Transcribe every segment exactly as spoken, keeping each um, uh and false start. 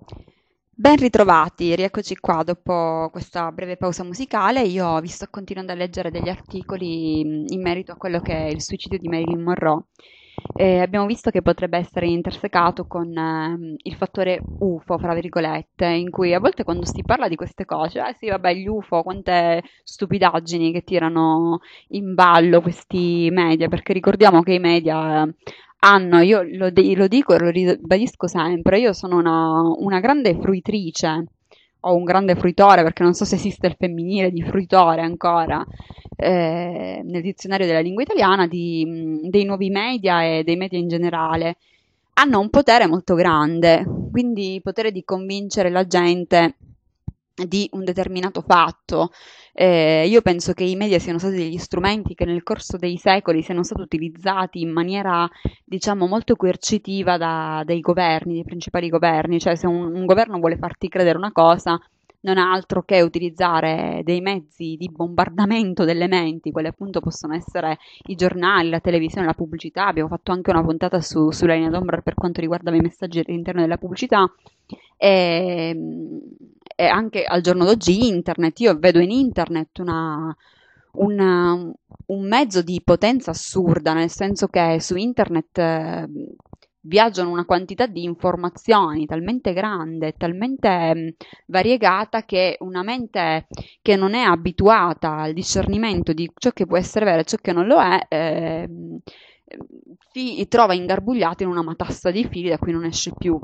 Ben ritrovati, rieccoci qua dopo questa breve pausa musicale. Io vi sto continuando a leggere degli articoli mh, in merito a quello che è il suicidio di Marilyn Monroe. E abbiamo visto che potrebbe essere intersecato con ehm, il fattore U F O, fra virgolette, in cui a volte quando si parla di queste cose, eh sì, vabbè, gli U F O, quante stupidaggini che tirano in ballo questi media, perché ricordiamo che i media eh, hanno, io lo, de- lo dico e lo ribadisco sempre, io sono una, una grande fruitrice o un grande fruitore, perché non so se esiste il femminile di fruitore ancora, eh, nel dizionario della lingua italiana, di, mh, dei nuovi media e dei media in generale. Hanno un potere molto grande, quindi potere di convincere la gente di un determinato fatto. Eh, io penso che i media siano stati degli strumenti che nel corso dei secoli siano stati utilizzati in maniera, diciamo, molto coercitiva da, dai governi, dai principali governi. Cioè, se un, un governo vuole farti credere una cosa, non ha altro che utilizzare dei mezzi di bombardamento delle menti, quali appunto possono essere i giornali, la televisione, la pubblicità. Abbiamo fatto anche una puntata su, sulla linea d'ombra per quanto riguardava i messaggi all'interno della pubblicità. E, e anche al giorno d'oggi internet, io vedo in internet una, una- un mezzo di potenza assurda, nel senso che su internet eh, viaggiano una quantità di informazioni talmente grande, talmente mh, variegata che una mente che non è abituata al discernimento di ciò che può essere vero e ciò che non lo è, ehm, si trova ingarbugliato in una matassa di fili da cui non esce più.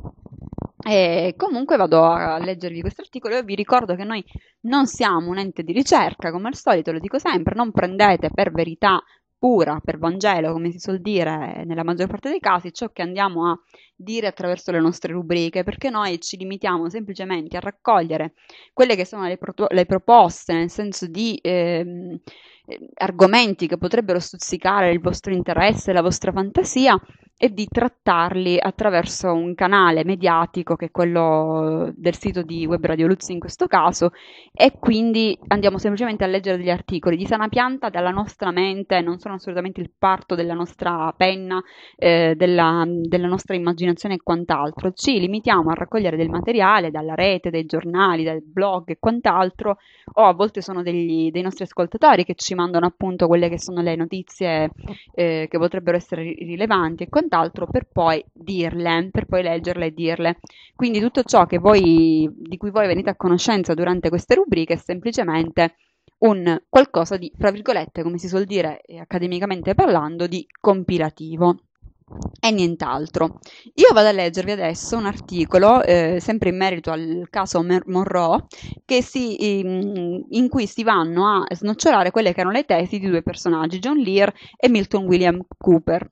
E comunque vado a leggervi questo articolo e vi ricordo che noi non siamo un ente di ricerca, come al solito, lo dico sempre, non prendete per verità pura, per Vangelo, come si suol dire nella maggior parte dei casi, ciò che andiamo a dire attraverso le nostre rubriche, perché noi ci limitiamo semplicemente a raccogliere quelle che sono le, pro- le proposte, nel senso di ehm, eh, argomenti che potrebbero stuzzicare il vostro interesse, la vostra fantasia e di trattarli attraverso un canale mediatico che è quello del sito di Web Radio Luz in questo caso, e quindi andiamo semplicemente a leggere degli articoli di sana pianta dalla nostra mente, non sono assolutamente il parto della nostra penna, eh, della, della nostra immaginazione e quant'altro. Ci limitiamo a raccogliere del materiale dalla rete, dai giornali, dal blog e quant'altro, o a volte sono degli, dei nostri ascoltatori che ci mandano appunto quelle che sono le notizie eh, che potrebbero essere rilevanti e quant'altro, per poi dirle, per poi leggerle e dirle. Quindi tutto ciò che voi, di cui voi venite a conoscenza durante queste rubriche è semplicemente un qualcosa di, fra virgolette, come si suol dire eh, accademicamente parlando, di compilativo e nient'altro. Io vado a leggervi adesso un articolo, eh, sempre in merito al caso Mer- Monroe, che si, in, in cui si vanno a snocciolare quelle che erano le tesi di due personaggi, John Lear e Milton William Cooper.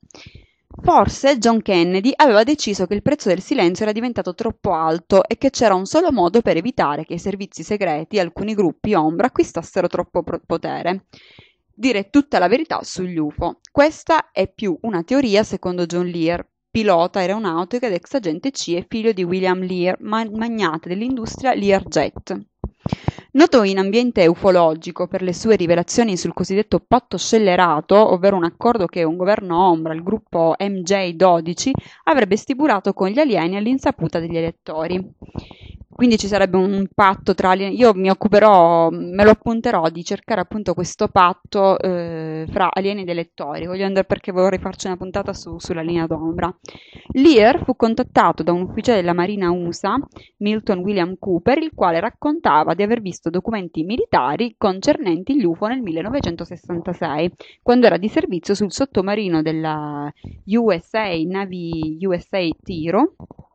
Forse John Kennedy aveva deciso che il prezzo del silenzio era diventato troppo alto e che c'era un solo modo per evitare che i servizi segreti e alcuni gruppi ombra acquistassero troppo pro- potere: dire tutta la verità sugli U F O. Questa è più una teoria secondo John Lear, pilota aeronautico ed ex agente C I A e figlio di William Lear, ma- magnate dell'industria Learjet. Noto in ambiente ufologico per le sue rivelazioni sul cosiddetto patto scellerato, ovvero un accordo che un governo ombra, il gruppo M J dodici, avrebbe stipulato con gli alieni all'insaputa degli elettori. Quindi ci sarebbe un patto tra alieni. Io mi occuperò, me lo appunterò di cercare appunto questo patto eh, fra alieni ed elettori. Voglio andare perché vorrei farci una puntata su- sulla linea d'ombra. Lear fu contattato da un ufficiale della Marina U S A, Milton William Cooper, il quale raccontava di aver visto documenti militari concernenti gli U F O nel millenovecentosessantasei, quando era di servizio sul sottomarino della U S A Navy U S A Tiro,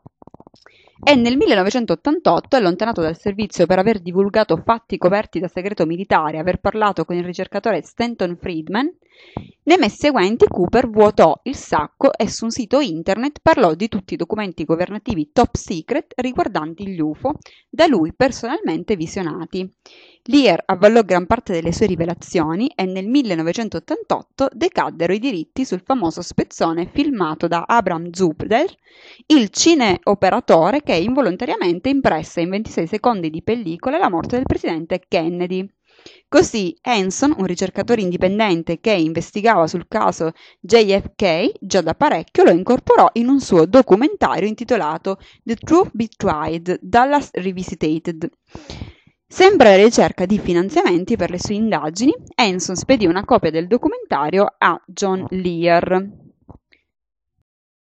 e nel millenovecentottantotto, allontanato dal servizio per aver divulgato fatti coperti da segreto militare e aver parlato con il ricercatore Stanton Friedman, nei mesi seguenti Cooper vuotò il sacco e su un sito internet parlò di tutti i documenti governativi top secret riguardanti gli U F O, da lui personalmente visionati. Lear avallò gran parte delle sue rivelazioni e nel millenovecentottantotto decaddero i diritti sul famoso spezzone filmato da Abram Zubder, il cineoperatore che involontariamente impresse in ventisei secondi di pellicola la morte del presidente Kennedy. Così Hanson, un ricercatore indipendente che investigava sul caso J F K già da parecchio, lo incorporò in un suo documentario intitolato The Truth Be Tried, Dallas Revisited. Sempre alla ricerca di finanziamenti per le sue indagini, Hanson spedì una copia del documentario a John Lear.